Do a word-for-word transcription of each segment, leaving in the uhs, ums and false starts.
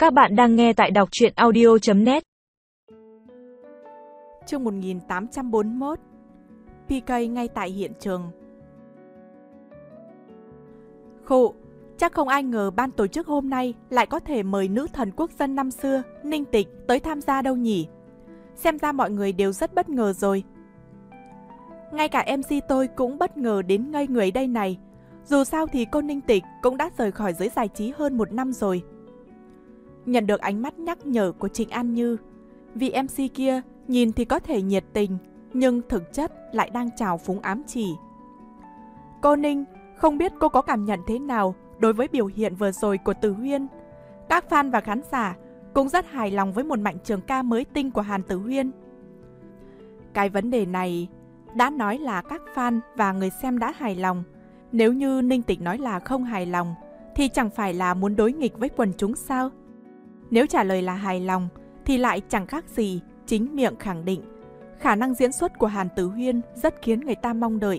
Các bạn đang nghe tại đọc truyện audio chấm net. Chương một nghìn tám trăm bốn mươi mốt. pê ca ngay tại hiện trường. Khụ, chắc không ai ngờ ban tổ chức hôm nay lại có thể mời nữ thần quốc dân năm xưa, Ninh Tịch, tới tham gia đâu nhỉ? Xem ra mọi người đều rất bất ngờ rồi. Ngay cả em xê tôi cũng bất ngờ đến ngây người đây này. Dù sao thì cô Ninh Tịch cũng đã rời khỏi giới giải trí hơn một năm rồi. Nhận được ánh mắt nhắc nhở của Trịnh An Như, vị em xê kia nhìn thì có thể nhiệt tình, nhưng thực chất lại đang trào phúng ám chỉ. Cô Ninh, không biết cô có cảm nhận thế nào đối với biểu hiện vừa rồi của Tử Huyên? Các fan và khán giả cũng rất hài lòng với một Mạnh Trường Ca mới tinh của Hàn Tử Huyên. Cái vấn đề này đã nói là các fan và người xem đã hài lòng. Nếu như Ninh Tịch nói là không hài lòng, thì chẳng phải là muốn đối nghịch với quần chúng sao? Nếu trả lời là hài lòng, thì lại chẳng khác gì chính miệng khẳng định khả năng diễn xuất của Hàn Tử Huyên rất khiến người ta mong đợi.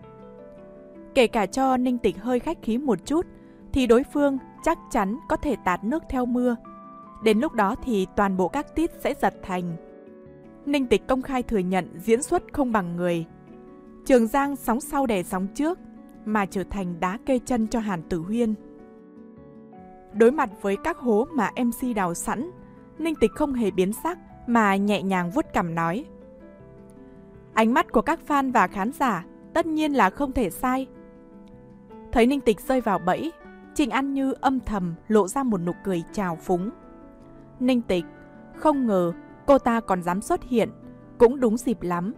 Kể cả cho Ninh Tịch hơi khách khí một chút, thì đối phương chắc chắn có thể tạt nước theo mưa. Đến lúc đó thì toàn bộ các tít sẽ giật thành. Ninh Tịch công khai thừa nhận diễn xuất không bằng người. Trường Giang sóng sau đè sóng trước, mà trở thành đá kê chân cho Hàn Tử Huyên. Đối mặt với các hố mà em xê đào sẵn, Ninh Tịch không hề biến sắc mà nhẹ nhàng vuốt cằm nói: ánh mắt của các fan và khán giả tất nhiên là không thể sai. Thấy Ninh Tịch rơi vào bẫy, Trịnh An Như âm thầm lộ ra một nụ cười trào phúng. Ninh Tịch, không ngờ cô ta còn dám xuất hiện, cũng đúng dịp lắm.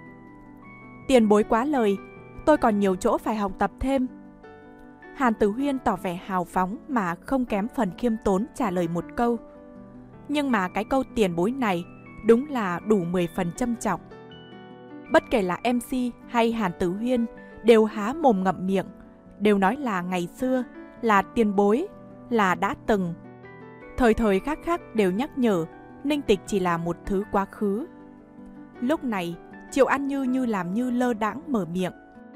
Tiền bối quá lời, tôi còn nhiều chỗ phải học tập thêm. Hàn Tử Huyên tỏ vẻ hào phóng mà không kém phần khiêm tốn trả lời một câu. Nhưng mà cái câu tiền bối này đúng là đủ mười phần châm chọc. Bất kể là em xê hay Hàn Tử Huyên đều há mồm ngậm miệng, đều nói là ngày xưa, là tiền bối, là đã từng. Thời thời khắc khắc đều nhắc nhở Ninh Tịch chỉ là một thứ quá khứ. Lúc này, Triệu An Như như làm như lơ đãng mở miệng.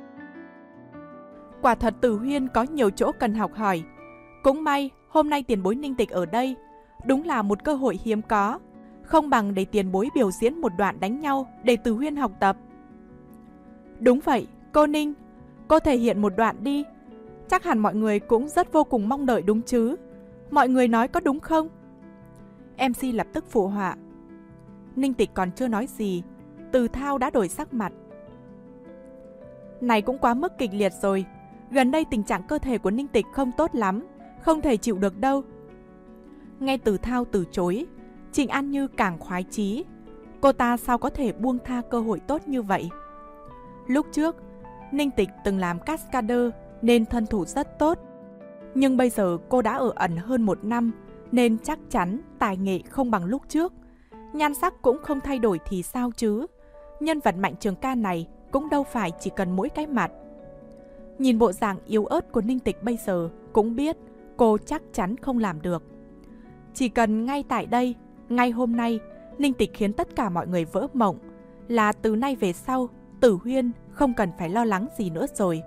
Quả thật Tử Huyên có nhiều chỗ cần học hỏi. Cũng may hôm nay tiền bối Ninh Tịch ở đây, đúng là một cơ hội hiếm có. Không bằng để tiền bối biểu diễn một đoạn đánh nhau để Tử Huyên học tập. Đúng vậy, cô Ninh, cô thể hiện một đoạn đi. Chắc hẳn mọi người cũng rất vô cùng mong đợi đúng chứ. Mọi người nói có đúng không? em xê lập tức phụ họa. Ninh Tịch còn chưa nói gì, Từ Thao đã đổi sắc mặt. Này cũng quá mức kịch liệt rồi. Gần đây tình trạng cơ thể của Ninh Tịch không tốt lắm, không thể chịu được đâu. Nghe Từ Thao từ chối, Trịnh An Như càng khoái chí. Cô ta sao có thể buông tha cơ hội tốt như vậy? Lúc trước, Ninh Tịch từng làm cascader nên thân thủ rất tốt. Nhưng bây giờ cô đã ở ẩn hơn một năm, nên chắc chắn tài nghệ không bằng lúc trước. Nhan sắc cũng không thay đổi thì sao chứ? Nhân vật Mạnh Trường Ca này cũng đâu phải chỉ cần mỗi cái mặt. Nhìn bộ dạng yếu ớt của Ninh Tịch bây giờ cũng biết cô chắc chắn không làm được. Chỉ cần ngay tại đây, ngay hôm nay, Ninh Tịch khiến tất cả mọi người vỡ mộng, là từ nay về sau, Tử Huyên không cần phải lo lắng gì nữa rồi.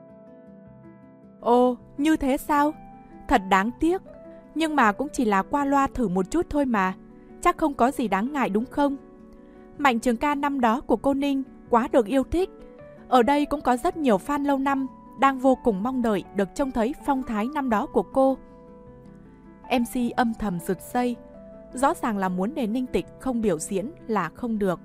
Ồ, như thế sao? Thật đáng tiếc, nhưng mà cũng chỉ là qua loa thử một chút thôi mà, chắc không có gì đáng ngại đúng không? Mạnh Trường Ca năm đó của cô Ninh quá được yêu thích. Ở đây cũng có rất nhiều fan lâu năm đang vô cùng mong đợi được trông thấy phong thái năm đó của cô. em xê âm thầm rụt rây, rõ ràng là muốn để Ninh Tịch không biểu diễn là không được.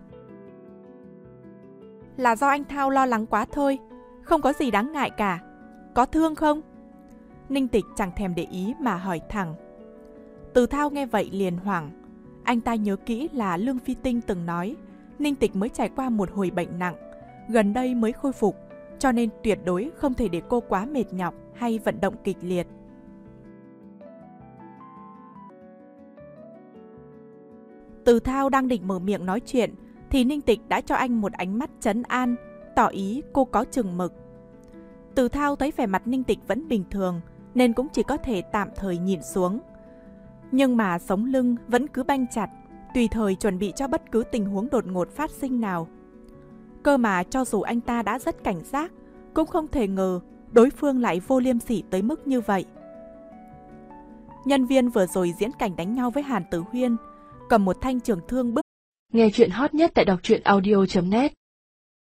Là do anh Thao lo lắng quá thôi, không có gì đáng ngại cả. Có thương không? Ninh Tịch chẳng thèm để ý mà hỏi thẳng. Từ Thao nghe vậy liền hoảng. Anh ta nhớ kỹ là Lương Phi Tinh từng nói Ninh Tịch mới trải qua một hồi bệnh nặng, gần đây mới khôi phục, cho nên tuyệt đối không thể để cô quá mệt nhọc hay vận động kịch liệt. Từ Thao đang định mở miệng nói chuyện thì Ninh Tịch đã cho anh một ánh mắt trấn an, tỏ ý cô có chừng mực. Từ Thao thấy vẻ mặt Ninh Tịch vẫn bình thường nên cũng chỉ có thể tạm thời nhìn xuống. Nhưng mà sống lưng vẫn cứ banh chặt, tùy thời chuẩn bị cho bất cứ tình huống đột ngột phát sinh nào. Cơ mà cho dù anh ta đã rất cảnh giác, cũng không thể ngờ đối phương lại vô liêm sỉ tới mức như vậy. Nhân viên vừa rồi diễn cảnh đánh nhau với Hàn Tử Huyên, cầm một thanh trường thương bước. Nghe chuyện hot nhất tại đọc truyện audio chấm net.